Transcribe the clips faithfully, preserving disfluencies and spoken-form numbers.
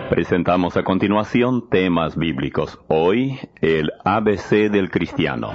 Presentamos a continuación temas bíblicos. Hoy, el A B C del cristiano.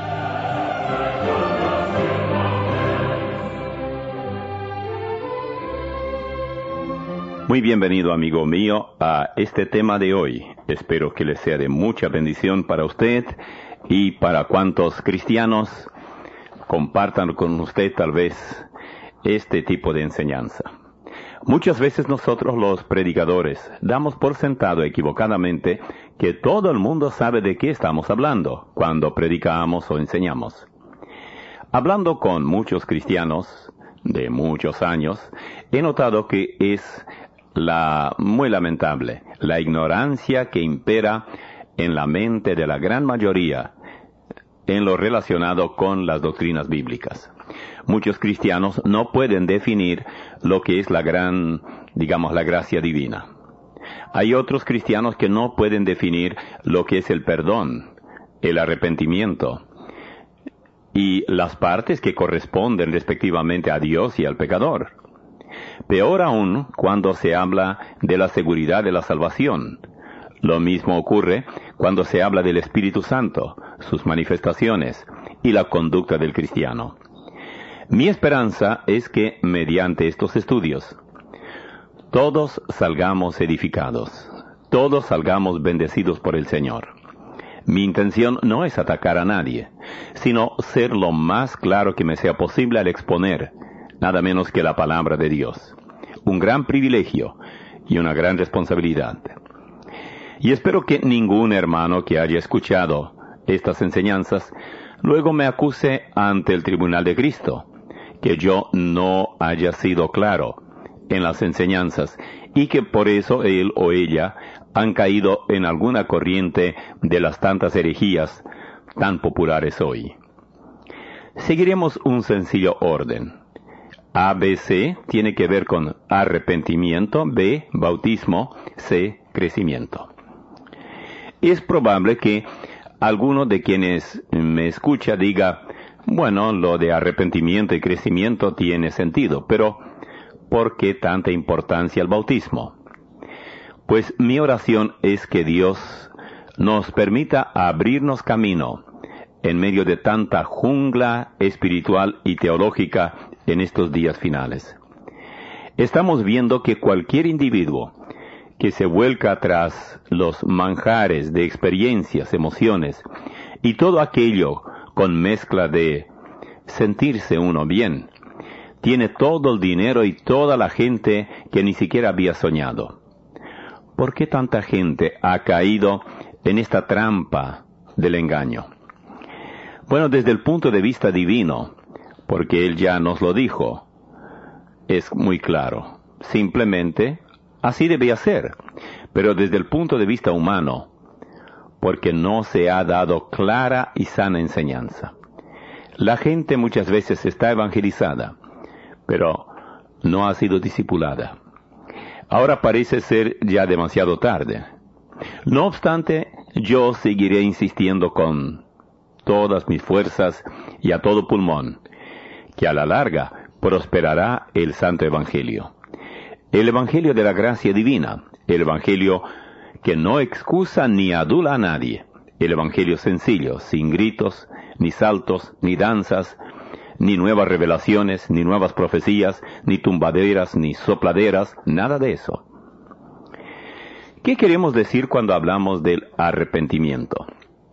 Muy bienvenido, amigo mío, a este tema de hoy. Espero que le sea de mucha bendición para usted y para cuantos cristianos compartan con usted tal vez este tipo de enseñanza. Muchas veces nosotros los predicadores damos por sentado equivocadamente que todo el mundo sabe de qué estamos hablando cuando predicamos o enseñamos. Hablando con muchos cristianos de muchos años, he notado que es la muy lamentable la ignorancia que impera en la mente de la gran mayoría en lo relacionado con las doctrinas bíblicas. Muchos cristianos no pueden definir lo que es la gran, digamos, la gracia divina. Hay otros cristianos que no pueden definir lo que es el perdón, el arrepentimiento y las partes que corresponden respectivamente a Dios y al pecador. Peor aún cuando se habla de la seguridad de la salvación. Lo mismo ocurre cuando se habla del Espíritu Santo, sus manifestaciones y la conducta del cristiano. Mi esperanza es que, mediante estos estudios, todos salgamos edificados, todos salgamos bendecidos por el Señor. Mi intención no es atacar a nadie, sino ser lo más claro que me sea posible al exponer, nada menos que la palabra de Dios. Un gran privilegio y una gran responsabilidad. Y espero que ningún hermano que haya escuchado estas enseñanzas luego me acuse ante el tribunal de Cristo, que yo no haya sido claro en las enseñanzas y que por eso él o ella han caído en alguna corriente de las tantas herejías tan populares hoy. Seguiremos un sencillo orden. A B C tiene que ver con arrepentimiento, B, bautismo, C, crecimiento. Es probable que alguno de quienes me escucha diga, bueno, lo de arrepentimiento y crecimiento tiene sentido, pero ¿por qué tanta importancia al bautismo? Pues mi oración es que Dios nos permita abrirnos camino en medio de tanta jungla espiritual y teológica en estos días finales. Estamos viendo que cualquier individuo que se vuelca tras los manjares de experiencias, emociones y todo aquello con mezcla de sentirse uno bien, tiene todo el dinero y toda la gente que ni siquiera había soñado. ¿Por qué tanta gente ha caído en esta trampa del engaño? Bueno, desde el punto de vista divino, porque Él ya nos lo dijo, es muy claro. Simplemente, así debía ser. Pero desde el punto de vista humano, porque no se ha dado clara y sana enseñanza. La gente muchas veces está evangelizada, pero no ha sido discipulada. Ahora parece ser ya demasiado tarde. No obstante, yo seguiré insistiendo con todas mis fuerzas y a todo pulmón, que a la larga prosperará el Santo Evangelio. El Evangelio de la gracia divina, el Evangelio que no excusa ni adula a nadie, el Evangelio sencillo, sin gritos, ni saltos, ni danzas, ni nuevas revelaciones, ni nuevas profecías, ni tumbaderas, ni sopladeras, nada de eso. ¿Qué queremos decir cuando hablamos del arrepentimiento?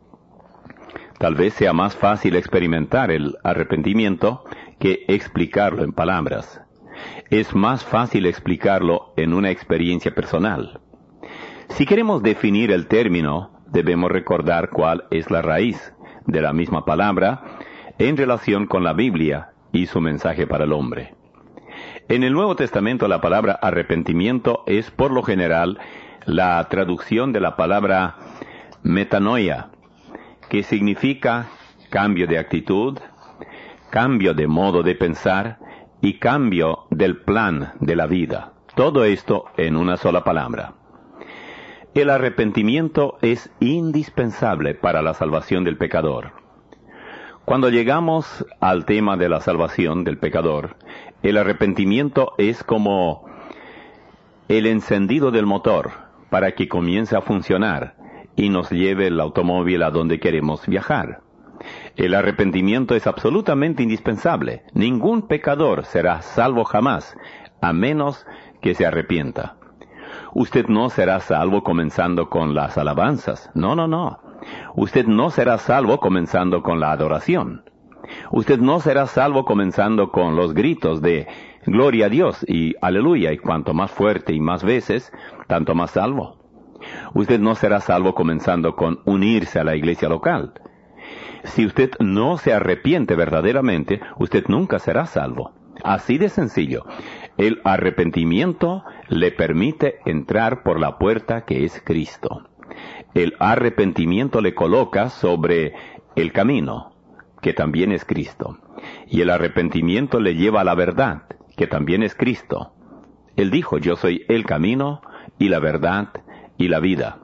Tal vez sea más fácil experimentar el arrepentimiento que explicarlo en palabras. Es más fácil explicarlo en una experiencia personal. Si queremos definir el término, debemos recordar cuál es la raíz de la misma palabra en relación con la Biblia y su mensaje para el hombre. En el Nuevo Testamento la palabra arrepentimiento es por lo general la traducción de la palabra metanoia, que significa cambio de actitud, cambio de modo de pensar y cambio del plan de la vida. Todo esto en una sola palabra. El arrepentimiento es indispensable para la salvación del pecador. Cuando llegamos al tema de la salvación del pecador, el arrepentimiento es como el encendido del motor para que comience a funcionar y nos lleve el automóvil a donde queremos viajar. El arrepentimiento es absolutamente indispensable. Ningún pecador será salvo jamás, a menos que se arrepienta. Usted no será salvo comenzando con las alabanzas. No, no, no. Usted no será salvo comenzando con la adoración. Usted no será salvo comenzando con los gritos de gloria a Dios y aleluya, y cuanto más fuerte y más veces, tanto más salvo. Usted no será salvo comenzando con unirse a la iglesia local. Si usted no se arrepiente verdaderamente, usted nunca será salvo. Así de sencillo. El arrepentimiento le permite entrar por la puerta que es Cristo. El arrepentimiento le coloca sobre el camino, que también es Cristo. Y el arrepentimiento le lleva a la verdad, que también es Cristo. Él dijo, yo soy el camino y la verdad y la vida.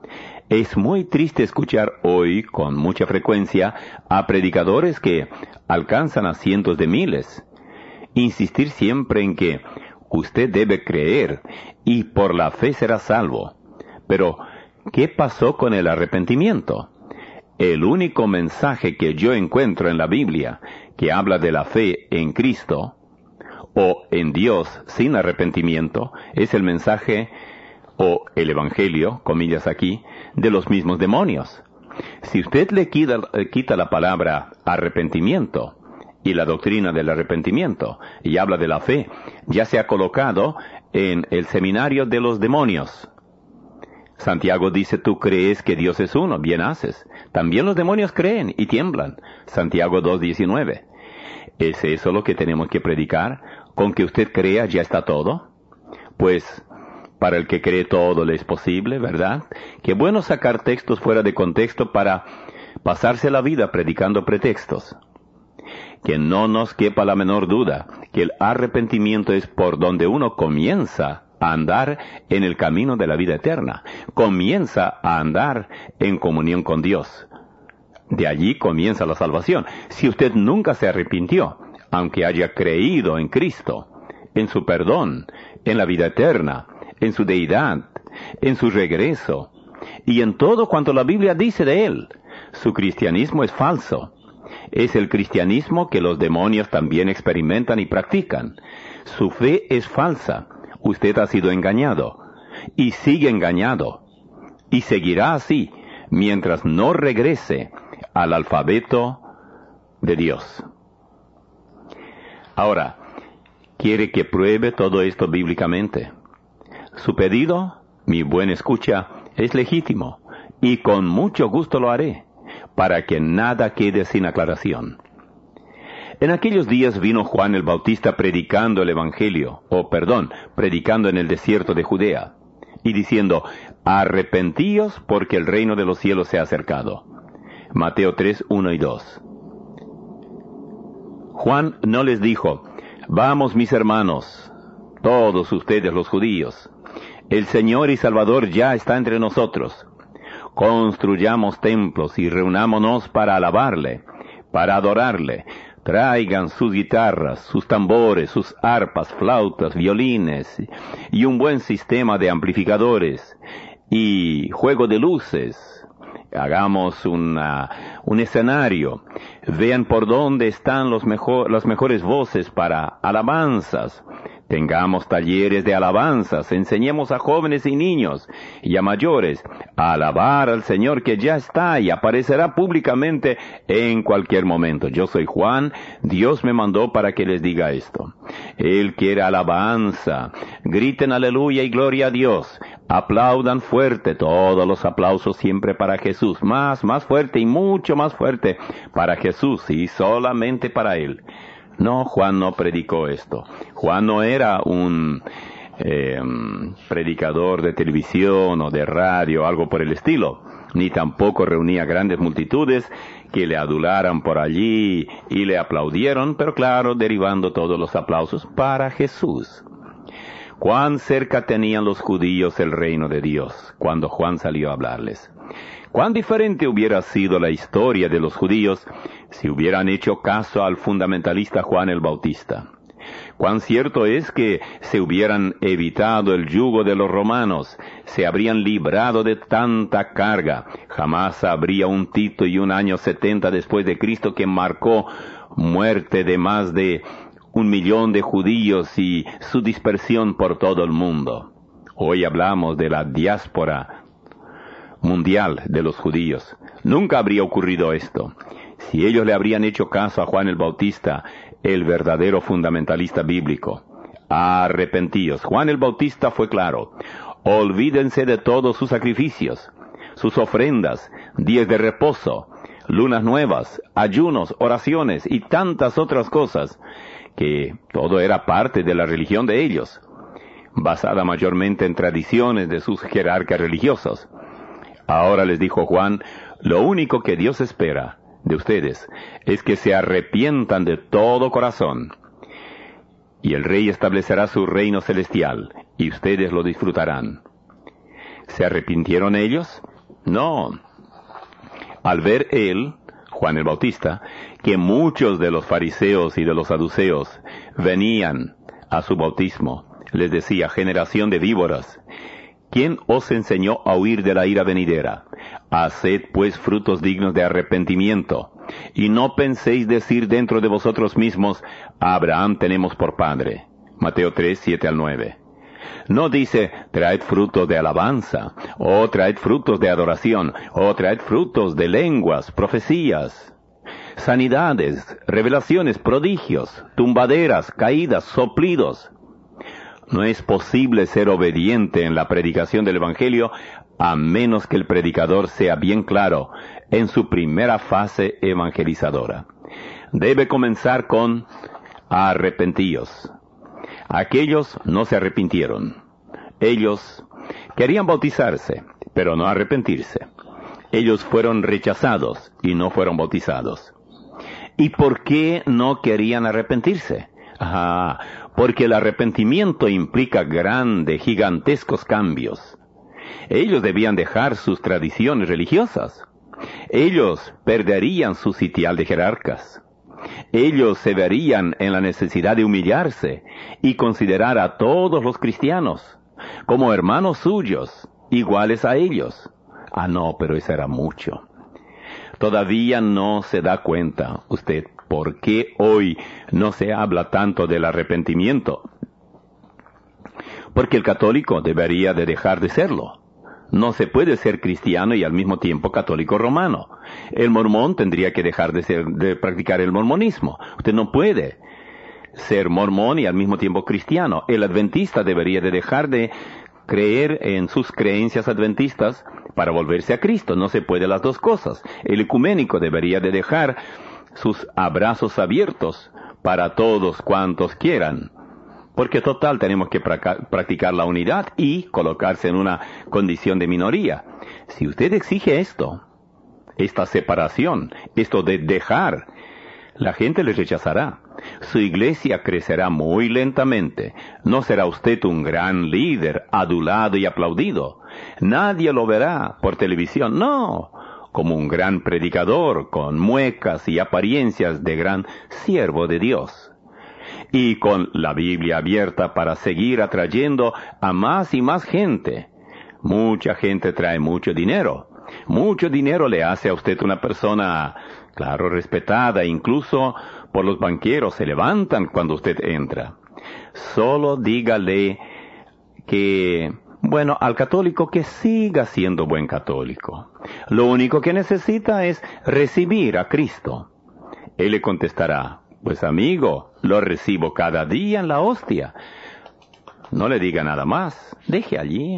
Es muy triste escuchar hoy, con mucha frecuencia, a predicadores que alcanzan a cientos de miles, insistir siempre en que usted debe creer y por la fe será salvo. Pero, ¿qué pasó con el arrepentimiento? El único mensaje que yo encuentro en la Biblia que habla de la fe en Cristo o en Dios sin arrepentimiento es el mensaje o el evangelio, comillas aquí, de los mismos demonios. Si usted le quita, eh, quita la palabra arrepentimiento y la doctrina del arrepentimiento y habla de la fe, ya se ha colocado en el seminario de los demonios. Santiago dice, tú crees que Dios es uno, bien haces. También los demonios creen y tiemblan. Santiago dos diecinueve. ¿Es eso lo que tenemos que predicar? ¿Con que usted crea ya está todo? Pues, para el que cree todo le es posible, ¿verdad? Qué bueno sacar textos fuera de contexto para pasarse la vida predicando pretextos. Que no nos quepa la menor duda que el arrepentimiento es por donde uno comienza a andar en el camino de la vida eterna. Comienza a andar en comunión con Dios. De allí comienza la salvación. Si usted nunca se arrepintió, aunque haya creído en Cristo, en su perdón, en la vida eterna, en su deidad, en su regreso, y en todo cuanto la Biblia dice de él, su cristianismo es falso. Es el cristianismo que los demonios también experimentan y practican. Su fe es falsa. Usted ha sido engañado, y sigue engañado, y seguirá así, mientras no regrese al alfabeto de Dios. Ahora, ¿quiere que pruebe todo esto bíblicamente? Su pedido, mi buen escucha, es legítimo, y con mucho gusto lo haré, para que nada quede sin aclaración. En aquellos días vino Juan el Bautista predicando el Evangelio, o perdón, predicando en el desierto de Judea, y diciendo, arrepentíos porque el reino de los cielos se ha acercado. Mateo tres, uno y dos. Juan no les dijo, vamos mis hermanos, todos ustedes los judíos, el Señor y Salvador ya está entre nosotros. Construyamos templos y reunámonos para alabarle, para adorarle. Traigan sus guitarras, sus tambores, sus arpas, flautas, violines, y un buen sistema de amplificadores, y juego de luces. Hagamos una, un escenario. Vean por dónde están los mejor, las mejores voces para alabanzas. Tengamos talleres de alabanzas, enseñemos a jóvenes y niños y a mayores a alabar al Señor que ya está y aparecerá públicamente en cualquier momento. Yo soy Juan, Dios me mandó para que les diga esto. Él quiere alabanza, griten aleluya y gloria a Dios, aplaudan fuerte, todos los aplausos siempre para Jesús, más, más fuerte y mucho más fuerte para Jesús y solamente para Él. No, Juan no predicó esto. Juan no era un eh, predicador de televisión o de radio, algo por el estilo, ni tampoco reunía grandes multitudes que le adularan por allí y le aplaudieron, pero claro, derivando todos los aplausos para Jesús. Cuán cerca tenían los judíos el reino de Dios cuando Juan salió a hablarles. Cuán diferente hubiera sido la historia de los judíos si hubieran hecho caso al fundamentalista Juan el Bautista. Cuán cierto es que se hubieran evitado el yugo de los romanos, se habrían librado de tanta carga. Jamás habría un Tito y un año setenta después de Cristo que marcó muerte de más de un millón de judíos y su dispersión por todo el mundo. Hoy hablamos de la diáspora mundial de los judíos. Nunca habría ocurrido esto si ellos le habrían hecho caso a Juan el Bautista, el verdadero fundamentalista bíblico. Arrepentíos. Juan el Bautista fue claro. Olvídense de todos sus sacrificios, sus ofrendas, días de reposo, lunas nuevas, ayunos, oraciones y tantas otras cosas, que todo era parte de la religión de ellos, basada mayormente en tradiciones de sus jerarcas religiosos. Ahora les dijo Juan, lo único que Dios espera de ustedes es que se arrepientan de todo corazón. Y el Rey establecerá su reino celestial, y ustedes lo disfrutarán. ¿Se arrepintieron ellos? No. Al ver él, Juan el Bautista, que muchos de los fariseos y de los saduceos venían a su bautismo, les decía, generación de víboras, ¿quién os enseñó a huir de la ira venidera? Haced pues frutos dignos de arrepentimiento, y no penséis decir dentro de vosotros mismos, a Abraham tenemos por padre. Mateo tres, siete al nueve. No dice, traed frutos de alabanza, o traed frutos de adoración, o traed frutos de lenguas, profecías, sanidades, revelaciones, prodigios, tumbaderas, caídas, soplidos. No es posible ser obediente en la predicación del Evangelio a menos que el predicador sea bien claro en su primera fase evangelizadora. Debe comenzar con arrepentíos. Aquellos no se arrepintieron. Ellos querían bautizarse, pero no arrepentirse. Ellos fueron rechazados y no fueron bautizados. ¿Y por qué no querían arrepentirse? Ah, porque el arrepentimiento implica grandes, gigantescos cambios. Ellos debían dejar sus tradiciones religiosas. Ellos perderían su sitial de jerarcas. Ellos se verían en la necesidad de humillarse y considerar a todos los cristianos como hermanos suyos, iguales a ellos. Ah, no, pero eso era mucho. Todavía no se da cuenta usted por qué hoy no se habla tanto del arrepentimiento. Porque el católico debería de dejar de serlo. No se puede ser cristiano y al mismo tiempo católico romano. El mormón tendría que dejar de ser, de practicar el mormonismo. Usted no puede ser mormón y al mismo tiempo cristiano. El adventista debería de dejar de creer en sus creencias adventistas para volverse a Cristo. No se puede las dos cosas. El ecuménico debería de dejar sus abrazos abiertos para todos cuantos quieran. Porque total tenemos que practicar la unidad y colocarse en una condición de minoría. Si usted exige esto, esta separación, esto de dejar, la gente le rechazará. Su iglesia crecerá muy lentamente. No será usted un gran líder, adulado y aplaudido. Nadie lo verá por televisión, no, como un gran predicador con muecas y apariencias de gran siervo de Dios. Y con la Biblia abierta para seguir atrayendo a más y más gente. Mucha gente trae mucho dinero. Mucho dinero le hace a usted una persona, claro, respetada. Incluso por los banqueros se levantan cuando usted entra. Solo dígale que, bueno, al católico que siga siendo buen católico. Lo único que necesita es recibir a Cristo. Él le contestará, pues amigo, lo recibo cada día en la hostia. No le diga nada más, deje allí.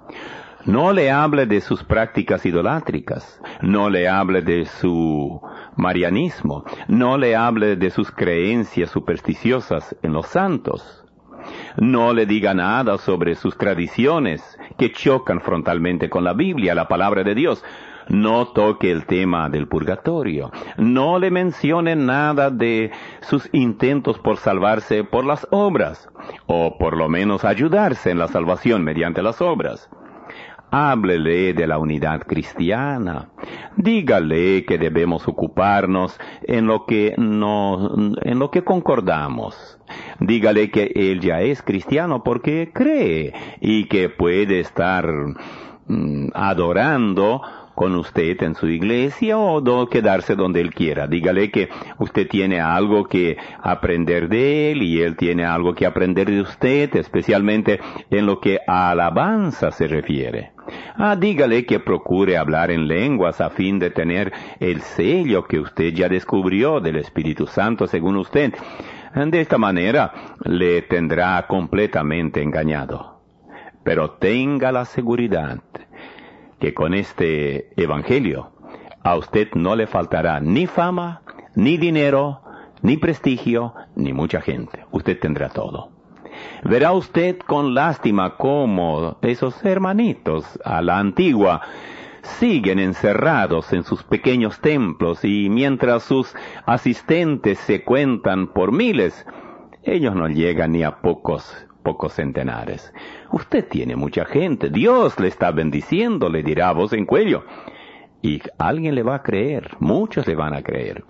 No le hable de sus prácticas idolátricas, no le hable de su marianismo, no le hable de sus creencias supersticiosas en los santos. No le diga nada sobre sus tradiciones que chocan frontalmente con la Biblia, la palabra de Dios. No toque el tema del purgatorio. No le mencione nada de sus intentos por salvarse por las obras, o por lo menos ayudarse en la salvación mediante las obras. Háblele de la unidad cristiana, dígale que debemos ocuparnos en lo que no, en lo que concordamos. Dígale que él ya es cristiano porque cree y que puede estar mm, adorando con usted en su iglesia o do, quedarse donde él quiera. Dígale que usted tiene algo que aprender de él y él tiene algo que aprender de usted, especialmente en lo que a alabanza se refiere. Ah, dígale que procure hablar en lenguas a fin de tener el sello que usted ya descubrió del Espíritu Santo según usted. De esta manera le tendrá completamente engañado. Pero tenga la seguridad que con este evangelio a usted no le faltará ni fama, ni dinero, ni prestigio, ni mucha gente. Usted tendrá todo. Verá usted con lástima cómo esos hermanitos a la antigua siguen encerrados en sus pequeños templos y mientras sus asistentes se cuentan por miles, ellos no llegan ni a pocos pocos centenares. Usted tiene mucha gente, Dios le está bendiciendo, le dirá a voz en cuello. Y alguien le va a creer, muchos le van a creer.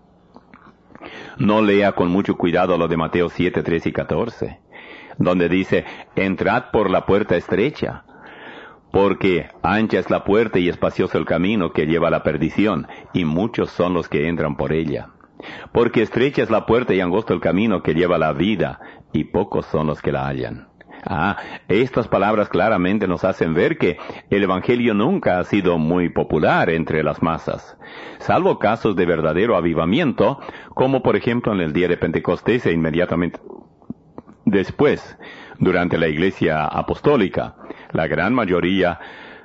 No lea con mucho cuidado lo de Mateo siete, trece y catorce, donde dice, entrad por la puerta estrecha, porque ancha es la puerta y espacioso el camino que lleva a la perdición, y muchos son los que entran por ella. Porque estrecha es la puerta y angosto el camino que lleva a la vida, y pocos son los que la hallan. Ah, estas palabras claramente nos hacen ver que el Evangelio nunca ha sido muy popular entre las masas, salvo casos de verdadero avivamiento, como por ejemplo en el día de Pentecostés e inmediatamente después, durante la Iglesia Apostólica. La gran mayoría,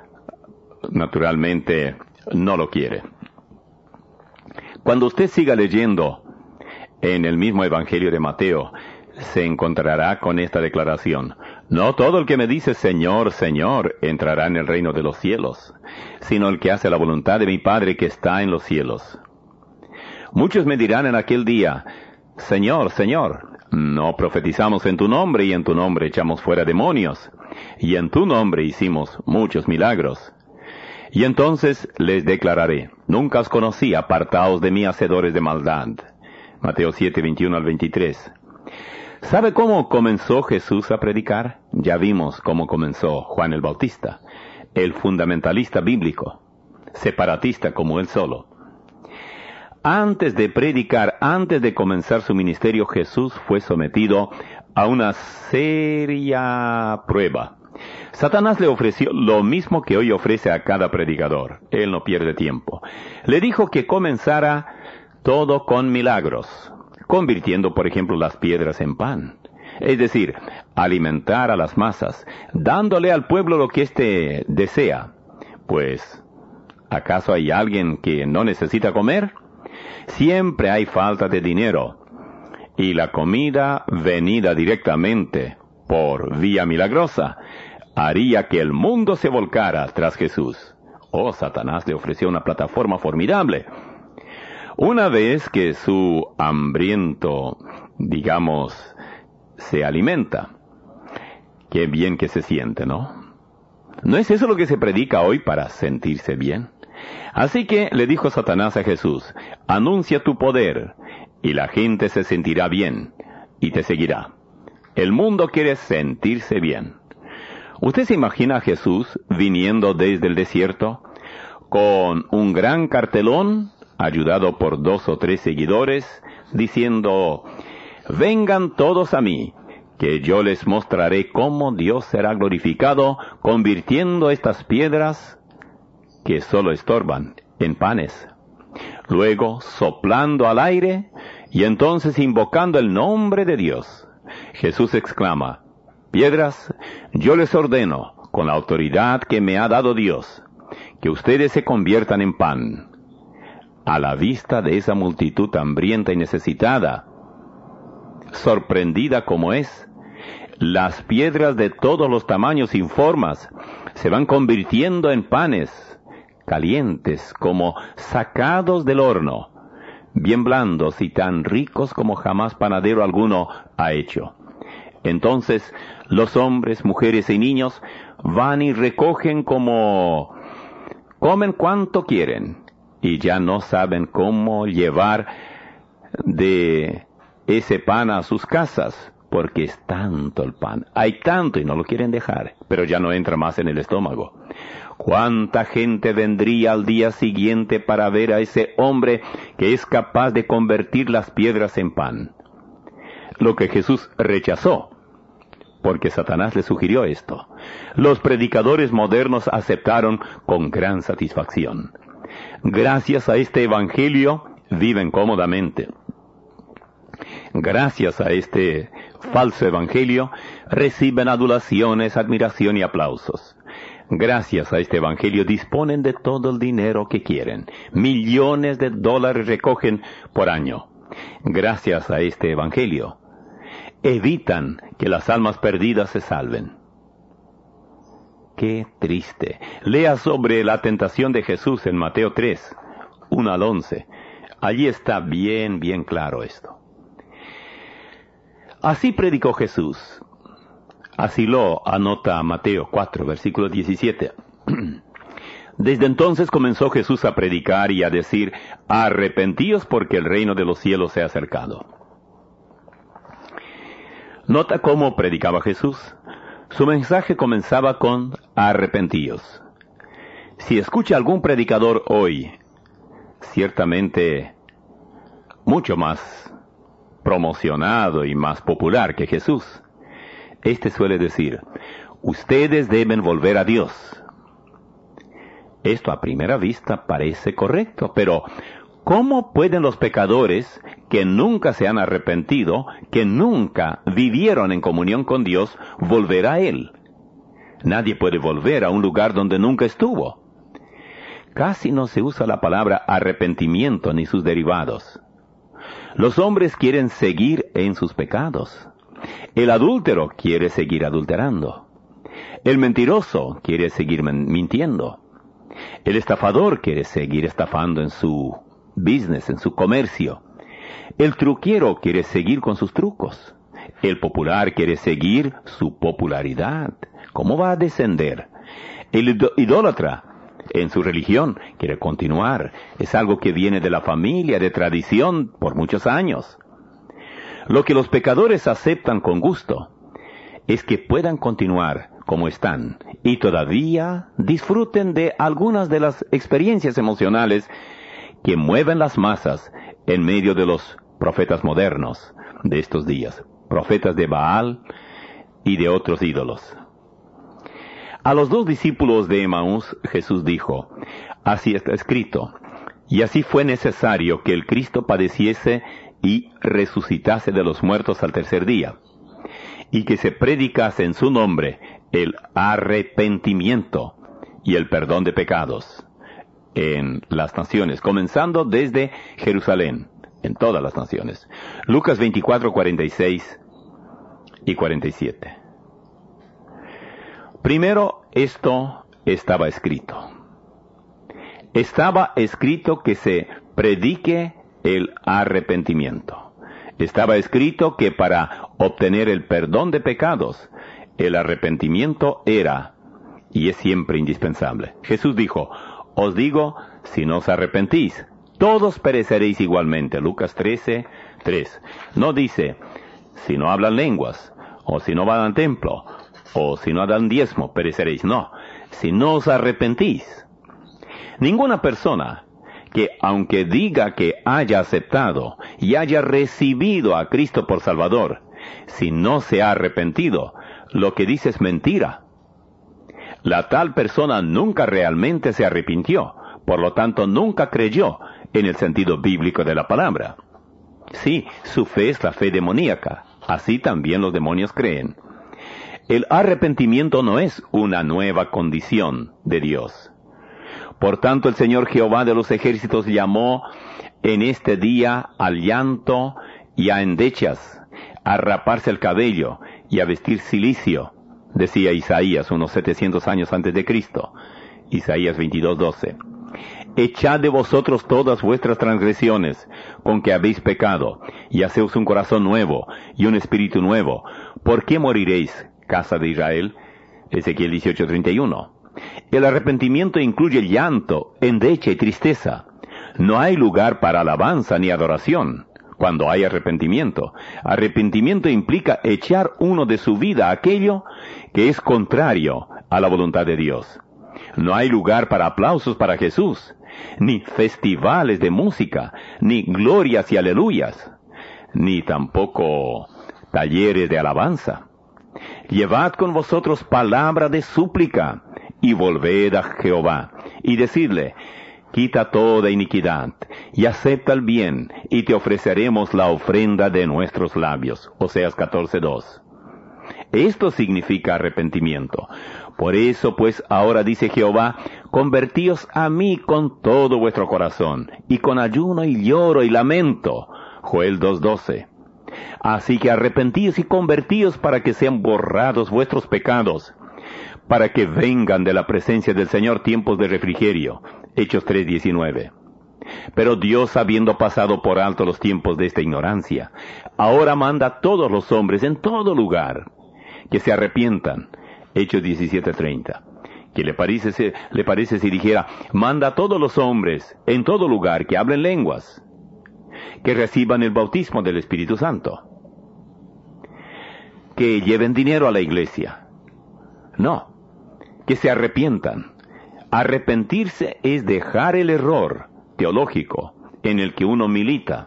naturalmente, no lo quiere. Cuando usted siga leyendo en el mismo Evangelio de Mateo, se encontrará con esta declaración: no todo el que me dice Señor, Señor, entrará en el reino de los cielos, sino el que hace la voluntad de mi Padre que está en los cielos. Muchos me dirán en aquel día, Señor, Señor, no profetizamos en tu nombre y en tu nombre echamos fuera demonios, y en tu nombre hicimos muchos milagros. Y entonces les declararé, nunca os conocí, apartaos de mí, hacedores de maldad. Mateo siete, veintiuno al veintitrés. ¿Sabe cómo comenzó Jesús a predicar? Ya vimos cómo comenzó Juan el Bautista, el fundamentalista bíblico, separatista como él solo. Antes de predicar, antes de comenzar su ministerio, Jesús fue sometido a una seria prueba. Satanás le ofreció lo mismo que hoy ofrece a cada predicador. Él no pierde tiempo. Le dijo que comenzara todo con milagros, convirtiendo, por ejemplo, las piedras en pan. Es decir, alimentar a las masas, dándole al pueblo lo que éste desea. Pues, ¿acaso hay alguien que no necesita comer? Siempre hay falta de dinero. Y la comida venida directamente por vía milagrosa haría que el mundo se volcara tras Jesús. Oh, Satanás le ofreció una plataforma formidable. Una vez que su hambriento, digamos, se alimenta, qué bien que se siente, ¿no? ¿No es eso lo que se predica hoy para sentirse bien? Así que le dijo Satanás a Jesús, anuncia tu poder, y la gente se sentirá bien, y te seguirá. El mundo quiere sentirse bien. ¿Usted se imagina a Jesús viniendo desde el desierto, con un gran cartelón, ayudado por dos o tres seguidores, diciendo, vengan todos a mí, que yo les mostraré cómo Dios será glorificado, convirtiendo estas piedras que solo estorban en panes? Luego, soplando al aire, y entonces invocando el nombre de Dios, Jesús exclama, piedras, yo les ordeno, con la autoridad que me ha dado Dios, que ustedes se conviertan en pan. A la vista de esa multitud hambrienta y necesitada, sorprendida como es, las piedras de todos los tamaños y formas se van convirtiendo en panes, calientes como sacados del horno, bien blandos y tan ricos como jamás panadero alguno ha hecho. Entonces los hombres, mujeres y niños van y recogen como comen cuanto quieren, y ya no saben cómo llevar de ese pan a sus casas, porque es tanto el pan, hay tanto y no lo quieren dejar, pero ya no entra más en el estómago. ¿Cuánta gente vendría al día siguiente para ver a ese hombre que es capaz de convertir las piedras en pan? Lo que Jesús rechazó, porque Satanás le sugirió esto, los predicadores modernos aceptaron con gran satisfacción. Gracias a este evangelio viven cómodamente. Gracias a este falso evangelio reciben adulaciones, admiración y aplausos. Gracias a este evangelio disponen de todo el dinero que quieren. Millones de dólares recogen por año. Gracias a este evangelio evitan que las almas perdidas se salven. Qué triste. Lea sobre la tentación de Jesús en Mateo tres, uno al once. Allí está bien, bien claro esto. Así predicó Jesús. Así lo anota Mateo cuatro, versículo diecisiete. Desde entonces comenzó Jesús a predicar y a decir, arrepentíos porque el reino de los cielos se ha acercado. Nota cómo predicaba Jesús. Su mensaje comenzaba con arrepentíos. Si escucha algún predicador hoy, ciertamente mucho más promocionado y más popular que Jesús, este suele decir, ustedes deben volver a Dios. Esto a primera vista parece correcto, pero ¿cómo pueden los pecadores que nunca se han arrepentido, que nunca vivieron en comunión con Dios, volver a Él? Nadie puede volver a un lugar donde nunca estuvo. Casi no se usa la palabra arrepentimiento ni sus derivados. Los hombres quieren seguir en sus pecados. El adúltero quiere seguir adulterando. El mentiroso quiere seguir mintiendo. El estafador quiere seguir estafando en su business, en su comercio. El truquero quiere seguir con sus trucos. El popular quiere seguir su popularidad. ¿Cómo va a descender? El idólatra en su religión quiere continuar. Es algo que viene de la familia, de tradición, por muchos años. Lo que los pecadores aceptan con gusto es que puedan continuar como están y todavía disfruten de algunas de las experiencias emocionales que mueven las masas en medio de los profetas modernos de estos días, profetas de Baal y de otros ídolos. A los dos discípulos de Emaús Jesús dijo, así está escrito, y así fue necesario que el Cristo padeciese y resucitase de los muertos al tercer día, y que se predicase en su nombre el arrepentimiento y el perdón de pecados en las naciones, comenzando desde Jerusalén, en todas las naciones. Lucas veinticuatro, cuarenta y seis y cuarenta y siete. Primero, esto estaba escrito. Estaba escrito que se predique el arrepentimiento. Estaba escrito que para obtener el perdón de pecados, el arrepentimiento era y es siempre indispensable. Jesús dijo, os digo, si no os arrepentís, todos pereceréis igualmente. Lucas trece, tres. No dice, si no hablan lenguas, o si no van al templo, o si no dan diezmo, pereceréis. No, si no os arrepentís. Ninguna persona que, aunque diga que haya aceptado y haya recibido a Cristo por Salvador, si no se ha arrepentido, lo que dice es mentira. La tal persona nunca realmente se arrepintió, por lo tanto nunca creyó en el sentido bíblico de la palabra. Sí, su fe es la fe demoníaca, así también los demonios creen. El arrepentimiento no es una nueva condición de Dios. Por tanto, el Señor Jehová de los ejércitos llamó en este día al llanto y a endechas, a raparse el cabello y a vestir cilicio, decía Isaías unos setecientos años antes de Cristo. Isaías veintidós, doce. Echad de vosotros todas vuestras transgresiones con que habéis pecado, y haceos un corazón nuevo y un espíritu nuevo. ¿Por qué moriréis, casa de Israel? Ezequiel dieciocho, treinta y uno. El arrepentimiento incluye llanto, endecha y tristeza. No hay lugar para alabanza ni adoración cuando hay arrepentimiento. Arrepentimiento implica echar uno de su vida aquello que es contrario a la voluntad de Dios. No hay lugar para aplausos para Jesús, ni festivales de música, ni glorias y aleluyas, ni tampoco talleres de alabanza. Llevad con vosotros palabra de súplica, y volved a Jehová, y decidle: quita toda iniquidad, y acepta el bien, y te ofreceremos la ofrenda de nuestros labios. Oseas catorce dos. Esto significa arrepentimiento. Por eso, pues, ahora dice Jehová: convertíos a mí con todo vuestro corazón, y con ayuno y lloro y lamento. Joel dos doce. Así que arrepentíos y convertíos para que sean borrados vuestros pecados, para que vengan de la presencia del Señor tiempos de refrigerio. Hechos tres diecinueve. Pero Dios, habiendo pasado por alto los tiempos de esta ignorancia, ahora manda a todos los hombres en todo lugar que se arrepientan. Hechos diecisiete treinta. ¿Qué le parece, le parece si dijera: manda a todos los hombres en todo lugar que hablen lenguas, que reciban el bautismo del Espíritu Santo, que lleven dinero a la iglesia? No, que se arrepientan. Arrepentirse es dejar el error teológico en el que uno milita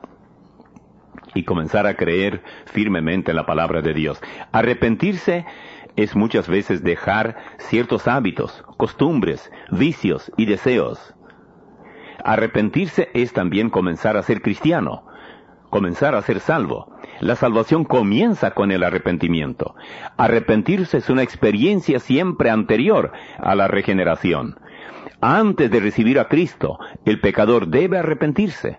y comenzar a creer firmemente en la palabra de Dios. Arrepentirse es muchas veces dejar ciertos hábitos, costumbres, vicios y deseos. Arrepentirse es también comenzar a ser cristiano, comenzar a ser salvo. La salvación comienza con el arrepentimiento. Arrepentirse es una experiencia siempre anterior a la regeneración. Antes de recibir a Cristo, el pecador debe arrepentirse.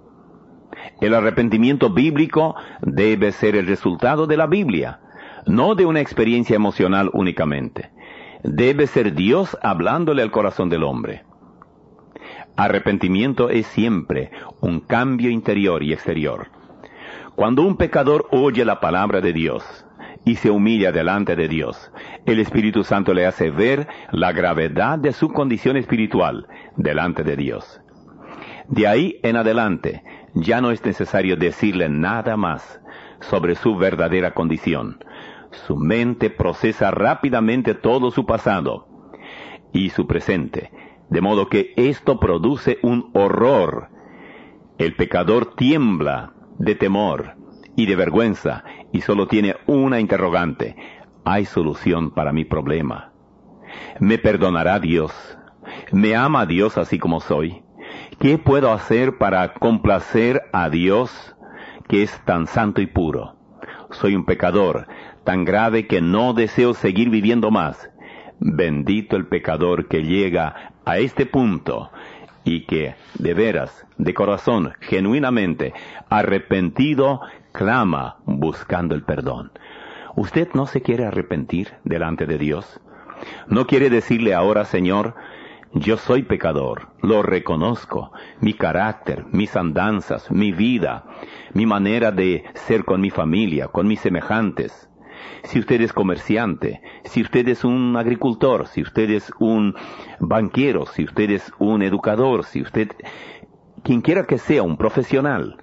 El arrepentimiento bíblico debe ser el resultado de la Biblia, no de una experiencia emocional únicamente. Debe ser Dios hablándole al corazón del hombre. Arrepentimiento es siempre un cambio interior y exterior. Cuando un pecador oye la palabra de Dios y se humilla delante de Dios, el Espíritu Santo le hace ver la gravedad de su condición espiritual delante de Dios. De ahí en adelante, ya no es necesario decirle nada más sobre su verdadera condición. Su mente procesa rápidamente todo su pasado y su presente, de modo que esto produce un horror. El pecador tiembla de temor y de vergüenza y solo tiene una interrogante: ¿hay solución para mi problema? ¿Me perdonará Dios? ¿Me ama Dios así como soy? ¿Qué puedo hacer para complacer a Dios, que es tan santo y puro? Soy un pecador tan grave que no deseo seguir viviendo más. Bendito el pecador que llega a este punto y que, de veras, de corazón, genuinamente, arrepentido, clama buscando el perdón. ¿Usted no se quiere arrepentir delante de Dios? ¿No quiere decirle ahora: Señor, yo soy pecador, lo reconozco, mi carácter, mis andanzas, mi vida, mi manera de ser con mi familia, con mis semejantes? Si usted es comerciante, si usted es un agricultor, si usted es un banquero, si usted es un educador, si usted, quien quiera que sea, un profesional,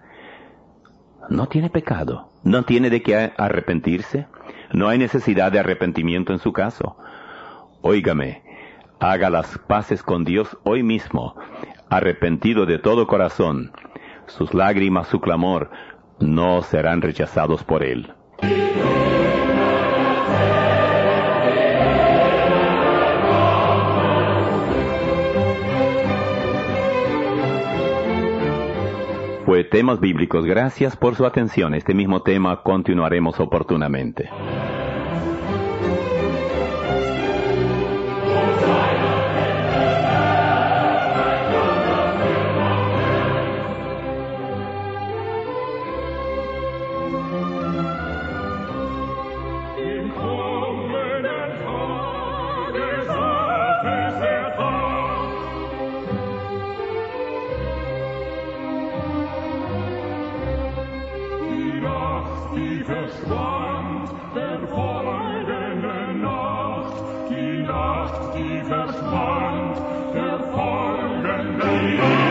no tiene pecado, no tiene de qué arrepentirse, no hay necesidad de arrepentimiento en su caso. Óigame, haga las paces con Dios hoy mismo, arrepentido de todo corazón. Sus lágrimas, su clamor, no serán rechazados por Él. Fue Temas Bíblicos. Gracias por su atención. Este mismo tema continuaremos oportunamente. Verschwand der folgenden Nacht, die Nacht, die verschwand der folgenden Nacht.